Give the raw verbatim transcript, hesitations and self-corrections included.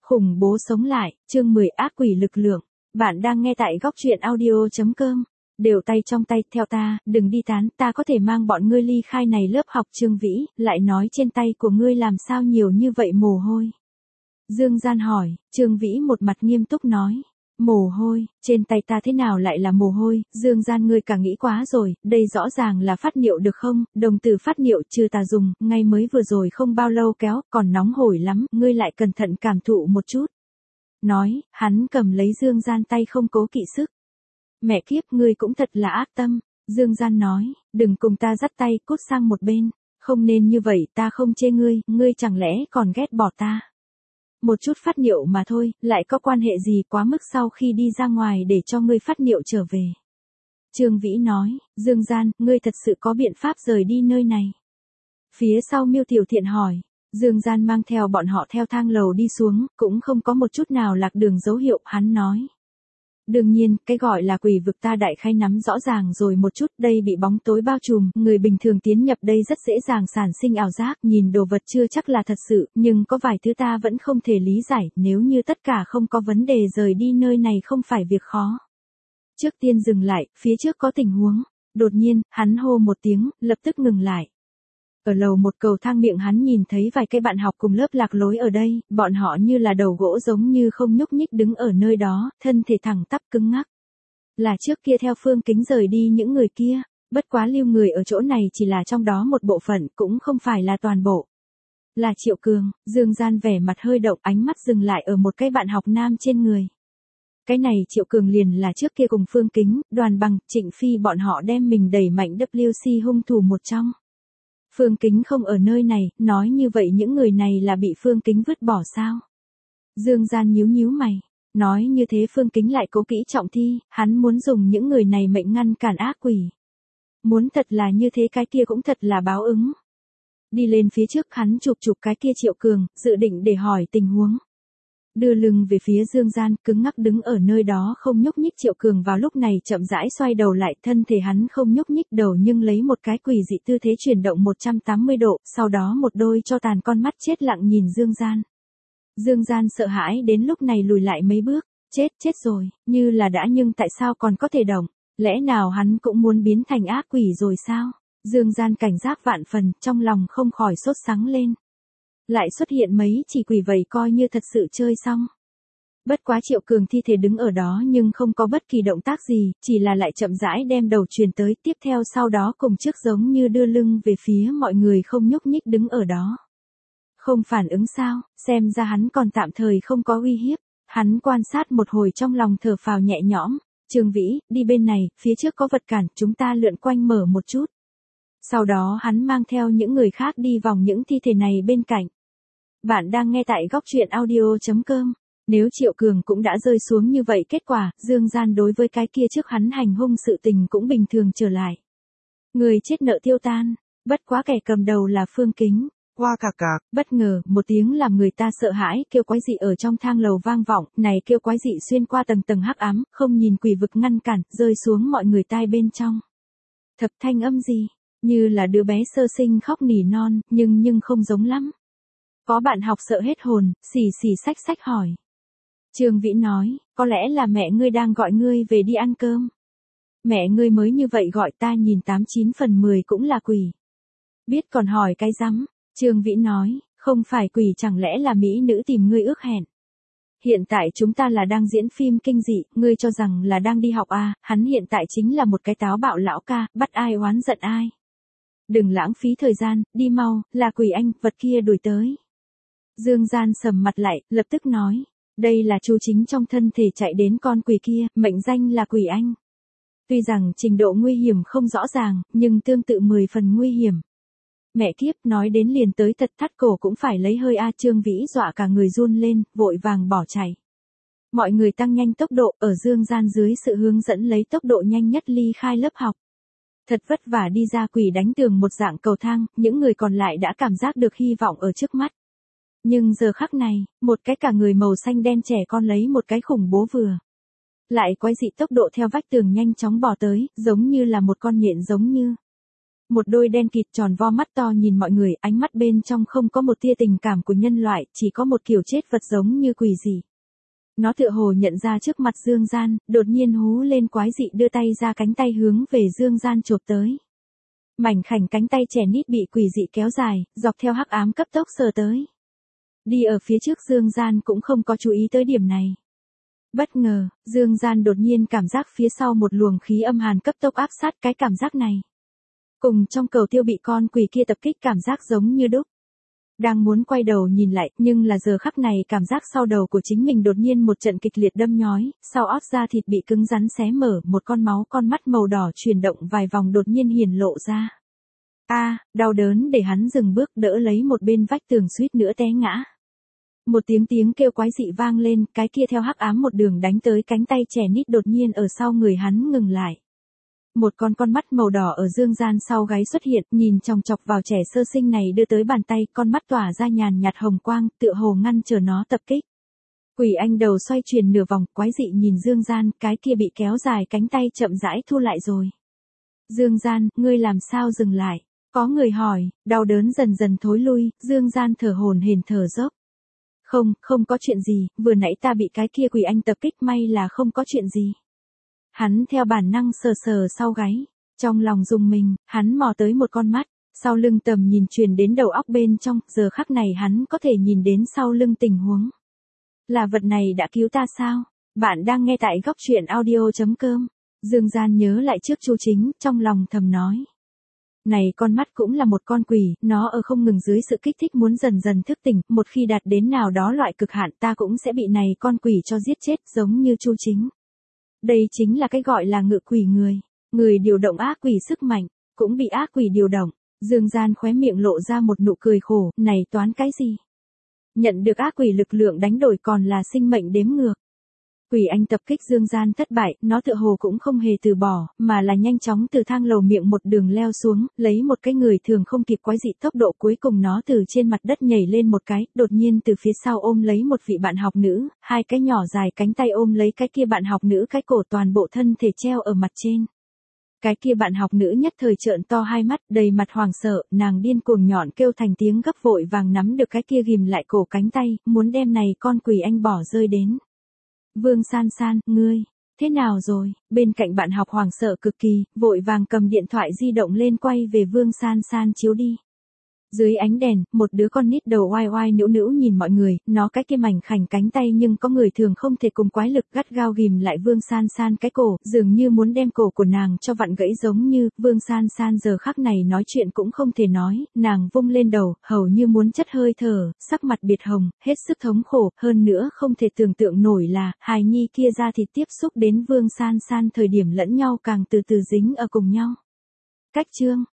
Khủng bố sống lại, chương mười ác quỷ lực lượng. Bạn đang nghe tại góc truyện audio.com. Đều tay trong tay, theo ta, đừng đi tán, ta có thể mang bọn ngươi ly khai này lớp học. Trương Vĩ, lại nói trên tay của ngươi làm sao nhiều như vậy mồ hôi? Dương Gian hỏi, Trương Vĩ một mặt nghiêm túc nói. Mồ hôi, trên tay ta thế nào lại là mồ hôi? Dương Gian, ngươi cả nghĩ quá rồi, đây rõ ràng là phát niệu được không? Đồng từ phát niệu trừ ta dùng, ngay mới vừa rồi không bao lâu kéo, còn nóng hổi lắm, ngươi lại cẩn thận cảm thụ một chút. Nói, hắn cầm lấy Dương Gian tay không cố kỵ sức. Mẹ kiếp, ngươi cũng thật là ác tâm. Dương Gian nói, đừng cùng ta dắt tay, cút sang một bên. Không nên như vậy, ta không chê ngươi, ngươi chẳng lẽ còn ghét bỏ ta? Một chút phát niệu mà thôi, lại có quan hệ gì quá mức sau khi đi ra ngoài để cho ngươi phát niệu trở về. Trương Vĩ nói, Dương Gian, ngươi thật sự có biện pháp rời đi nơi này. Phía sau Miêu Tiểu Thiện hỏi, Dương Gian mang theo bọn họ theo thang lầu đi xuống, cũng không có một chút nào lạc đường dấu hiệu, hắn nói. Đương nhiên, cái gọi là quỷ vực ta đại khái nắm rõ ràng rồi một chút, đây bị bóng tối bao trùm, người bình thường tiến nhập đây rất dễ dàng sản sinh ảo giác, nhìn đồ vật chưa chắc là thật sự, nhưng có vài thứ ta vẫn không thể lý giải, nếu như tất cả không có vấn đề rời đi nơi này không phải việc khó. Trước tiên dừng lại, phía trước có tình huống, đột nhiên, hắn hô một tiếng, lập tức ngừng lại. Ở lầu một cầu thang miệng hắn nhìn thấy vài cái bạn học cùng lớp lạc lối ở đây, bọn họ như là đầu gỗ giống như không nhúc nhích đứng ở nơi đó, thân thể thẳng tắp cứng ngắc. Là trước kia theo Phương Kính rời đi những người kia, bất quá lưu người ở chỗ này chỉ là trong đó một bộ phận, cũng không phải là toàn bộ. Là Triệu Cường. Dương Gian vẻ mặt hơi động, ánh mắt dừng lại ở một cái bạn học nam trên người. Cái này Triệu Cường liền là trước kia cùng Phương Kính, Đoàn Bằng, Trịnh Phi bọn họ đem mình đẩy mạnh W C hung thủ một trong. Phương Kính không ở nơi này, nói như vậy những người này là bị Phương Kính vứt bỏ sao? Dương Gian nhíu nhíu mày, nói như thế Phương Kính lại cố kỹ trọng thi, hắn muốn dùng những người này mệnh ngăn cản ác quỷ. Muốn thật là như thế cái kia cũng thật là báo ứng. Đi lên phía trước hắn chụp chụp cái kia Triệu Cường, dự định để hỏi tình huống. Đưa lưng về phía Dương Gian, cứng ngắc đứng ở nơi đó không nhúc nhích. Triệu Cường vào lúc này chậm rãi xoay đầu lại, thân thể hắn không nhúc nhích đầu nhưng lấy một cái quỷ dị tư thế chuyển động một trăm tám mươi độ, sau đó một đôi cho tàn con mắt chết lặng nhìn Dương Gian. Dương Gian sợ hãi đến lúc này lùi lại mấy bước, chết, chết rồi, như là đã nhưng tại sao còn có thể động, lẽ nào hắn cũng muốn biến thành ác quỷ rồi sao? Dương Gian cảnh giác vạn phần, trong lòng không khỏi sốt sắng lên. Lại xuất hiện mấy chỉ quỷ vậy coi như thật sự chơi xong. Bất quá Triệu Cường thi thể đứng ở đó nhưng không có bất kỳ động tác gì, chỉ là lại chậm rãi đem đầu truyền tới, tiếp theo sau đó cùng trước giống như đưa lưng về phía mọi người không nhúc nhích đứng ở đó. Không phản ứng sao, xem ra hắn còn tạm thời không có uy hiếp. Hắn quan sát một hồi trong lòng thở phào nhẹ nhõm, Trương Vĩ, đi bên này, phía trước có vật cản, chúng ta lượn quanh mở một chút. Sau đó hắn mang theo những người khác đi vòng những thi thể này bên cạnh. Bạn đang nghe tại góc truyện audio.com. Nếu Triệu Cường cũng đã rơi xuống như vậy kết quả, Dương Gian đối với cái kia trước hắn hành hung sự tình cũng bình thường trở lại. Người chết nợ tiêu tan, bất quá kẻ cầm đầu là Phương Kính. Qua cạc cạc, bất ngờ, một tiếng làm người ta sợ hãi, kêu quái dị ở trong thang lầu vang vọng, này kêu quái dị xuyên qua tầng tầng hắc ám, không nhìn quỷ vực ngăn cản, rơi xuống mọi người tai bên trong. Thập thanh âm gì? Như là đứa bé sơ sinh khóc nỉ non, nhưng nhưng không giống lắm. Có bạn học sợ hết hồn, xì xì xách xách hỏi. Trương Vĩ nói, có lẽ là mẹ ngươi đang gọi ngươi về đi ăn cơm. Mẹ ngươi mới như vậy gọi ta nhìn tám chín phần mười cũng là quỷ. Biết còn hỏi cái rắm. Trương Vĩ nói, không phải quỷ chẳng lẽ là mỹ nữ tìm ngươi ước hẹn. Hiện tại chúng ta là đang diễn phim kinh dị, ngươi cho rằng là đang đi học à, hắn hiện tại chính là một cái táo bạo lão ca, bắt ai oán giận ai. Đừng lãng phí thời gian, đi mau, là quỷ anh, vật kia đuổi tới. Dương Gian sầm mặt lại, lập tức nói, đây là chú chính trong thân thể chạy đến con quỷ kia, mệnh danh là quỷ anh. Tuy rằng trình độ nguy hiểm không rõ ràng, nhưng tương tự mười phần nguy hiểm. Mẹ kiếp, nói đến liền tới thật thắt cổ cũng phải lấy hơi a. Trương Vĩ dọa cả người run lên, vội vàng bỏ chạy. Mọi người tăng nhanh tốc độ, ở Dương Gian dưới sự hướng dẫn lấy tốc độ nhanh nhất ly khai lớp học. Thật vất vả đi ra quỷ đánh tường một dạng cầu thang, những người còn lại đã cảm giác được hy vọng ở trước mắt. Nhưng giờ khắc này, một cái cả người màu xanh đen trẻ con lấy một cái khủng bố vừa. Lại quái dị tốc độ theo vách tường nhanh chóng bò tới, giống như là một con nhện giống như. một đôi đen kịt tròn vo mắt to nhìn mọi người, ánh mắt bên trong không có một tia tình cảm của nhân loại, chỉ có một kiểu chết vật giống như quỷ dị. Nó tựa hồ nhận ra trước mặt Dương Gian, đột nhiên hú lên quái dị đưa tay ra cánh tay hướng về Dương Gian chộp tới. Mảnh khảnh cánh tay trẻ nít bị quỷ dị kéo dài, dọc theo hắc ám cấp tốc sờ tới. Đi ở phía trước Dương Gian cũng không có chú ý tới điểm này. Bất ngờ, Dương Gian đột nhiên cảm giác phía sau một luồng khí âm hàn cấp tốc áp sát, cái cảm giác này cùng trong cầu tiêu bị con quỷ kia tập kích cảm giác giống như đúc. Đang muốn quay đầu nhìn lại, nhưng là giờ khắc này cảm giác sau đầu của chính mình đột nhiên một trận kịch liệt đâm nhói, sau ót da thịt bị cứng rắn xé mở, một con máu con mắt màu đỏ chuyển động vài vòng đột nhiên hiển lộ ra. A, đau đớn để hắn dừng bước, đỡ lấy một bên vách tường suýt nữa té ngã. Một tiếng tiếng kêu quái dị vang lên, cái kia theo hắc ám một đường đánh tới cánh tay trẻ nít đột nhiên ở sau người hắn ngừng lại. Một con con mắt màu đỏ ở Dương Gian sau gáy xuất hiện, nhìn chòng chọc vào trẻ sơ sinh này đưa tới bàn tay, con mắt tỏa ra nhàn nhạt hồng quang, tựa hồ ngăn chờ nó tập kích. Quỷ anh đầu xoay chuyển nửa vòng, quái dị nhìn Dương Gian, cái kia bị kéo dài cánh tay chậm rãi thu lại rồi. Dương Gian, ngươi làm sao dừng lại? Có người hỏi, đau đớn dần dần thối lui, Dương Gian thở hổn hển thở dốc. Không, không có chuyện gì, vừa nãy ta bị cái kia quỷ anh tập kích, may là không có chuyện gì. Hắn theo bản năng sờ sờ sau gáy, trong lòng rùng mình, hắn mò tới một con mắt, sau lưng tầm nhìn truyền đến đầu óc bên trong, giờ khắc này hắn có thể nhìn đến sau lưng tình huống. Là vật này đã cứu ta sao? Bạn đang nghe tại góc truyện audio chấm com. Dương Gian nhớ lại trước Chu Chính, trong lòng thầm nói. Này con mắt cũng là một con quỷ, nó ở không ngừng dưới sự kích thích muốn dần dần thức tỉnh, một khi đạt đến nào đó loại cực hạn ta cũng sẽ bị này con quỷ cho giết chết giống như Chu Chính. Đây chính là cái gọi là ngự quỷ người, người điều động ác quỷ sức mạnh, cũng bị ác quỷ điều động. Dương Gian khóe miệng lộ ra một nụ cười khổ, này toán cái gì? Nhận được ác quỷ lực lượng đánh đổi còn là sinh mệnh đếm ngược. Quỷ anh tập kích Dương Gian thất bại, nó tựa hồ cũng không hề từ bỏ, mà là nhanh chóng từ thang lầu miệng một đường leo xuống, lấy một cái người thường không kịp quái dị tốc độ, cuối cùng nó từ trên mặt đất nhảy lên một cái, đột nhiên từ phía sau ôm lấy một vị bạn học nữ, hai cái nhỏ dài cánh tay ôm lấy cái kia bạn học nữ, cái cổ toàn bộ thân thể treo ở mặt trên. Cái kia bạn học nữ nhất thời trợn to hai mắt, đầy mặt hoảng sợ, nàng điên cuồng nhọn kêu thành tiếng gấp, vội vàng nắm được cái kia ghìm lại cổ cánh tay, muốn đem này con quỷ anh bỏ rơi đến. Vương San San, ngươi, thế nào rồi? Bên cạnh bạn học hoảng sợ cực kỳ, vội vàng cầm điện thoại di động lên quay về Vương San San chiếu đi. Dưới ánh đèn, một đứa con nít đầu oai oai nữu nữu nhìn mọi người, nó cái kia mảnh khảnh cánh tay nhưng có người thường không thể cùng quái lực gắt gao ghìm lại Vương San San cái cổ, dường như muốn đem cổ của nàng cho vặn gãy giống như, Vương San San giờ khắc này nói chuyện cũng không thể nói, nàng vung lên đầu, hầu như muốn chất hơi thở, sắc mặt biệt hồng, hết sức thống khổ, hơn nữa không thể tưởng tượng nổi là, hài nhi kia ra thịt tiếp xúc đến Vương San San thời điểm lẫn nhau càng từ từ dính ở cùng nhau. Cách chương